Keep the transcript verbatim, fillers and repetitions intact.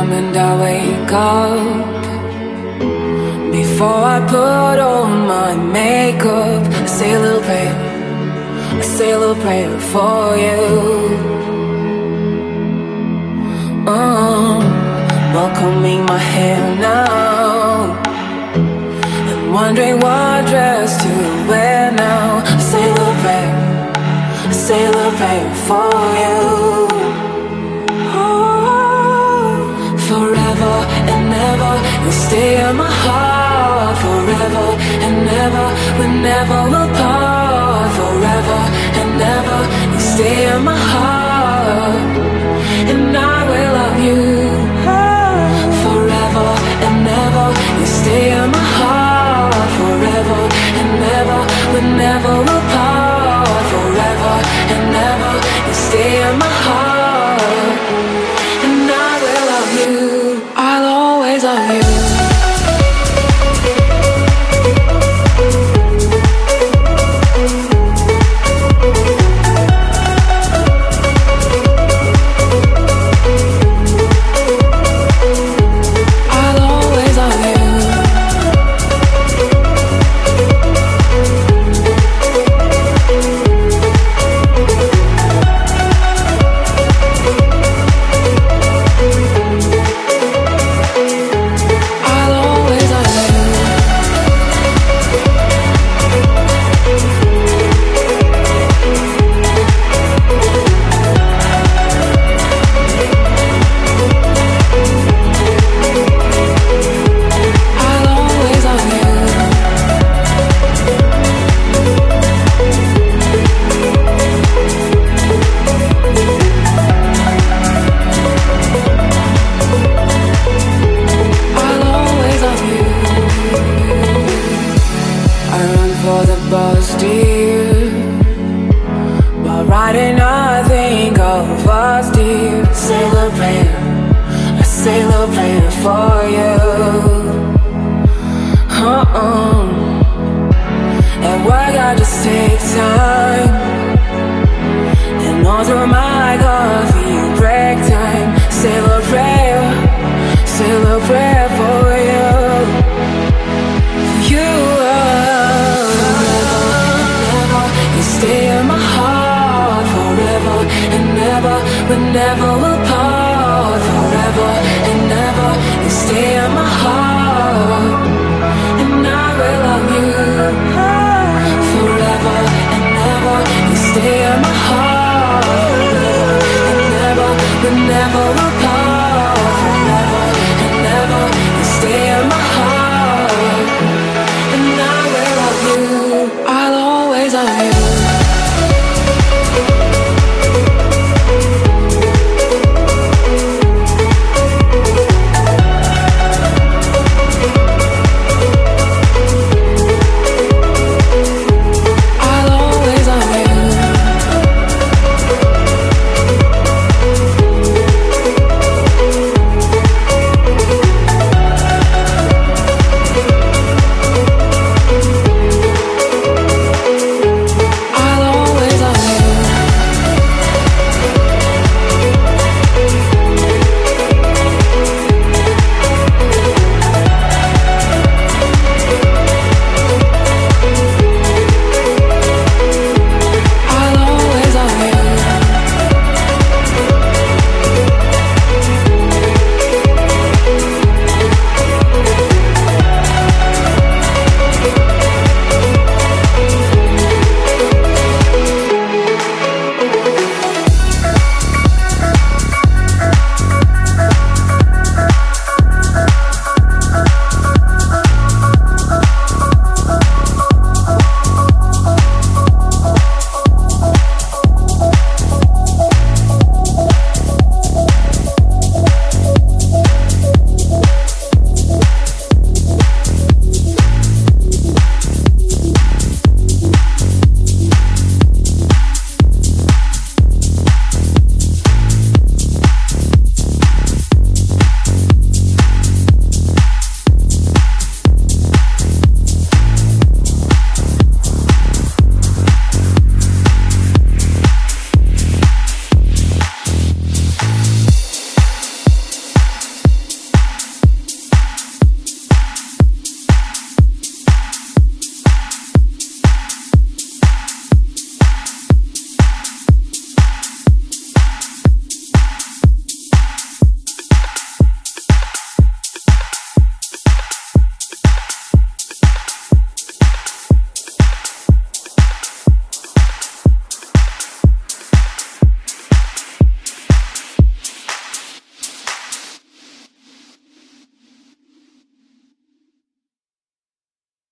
moment I wake up, before I put on my makeup, I say a little prayer, I say a little prayer for you. uh, While combing my hair now, and wondering what dress to wear now, I say a little prayer, I say a little prayer for you. Forever and ever, you'll stay in my heart. Forever and ever, we never will part. Forever and ever, you'll stay in my heart, and I will love you. Forever and ever, you stay in my heart. Forever and ever, we never will part. Forever and ever, you stay in my heart, and I will love you. I'll always love you. We never will part. Forever and ever, you stay in my heart, and I will love you. Forever and ever, you stay in my heart. Forever and ever, we never will part.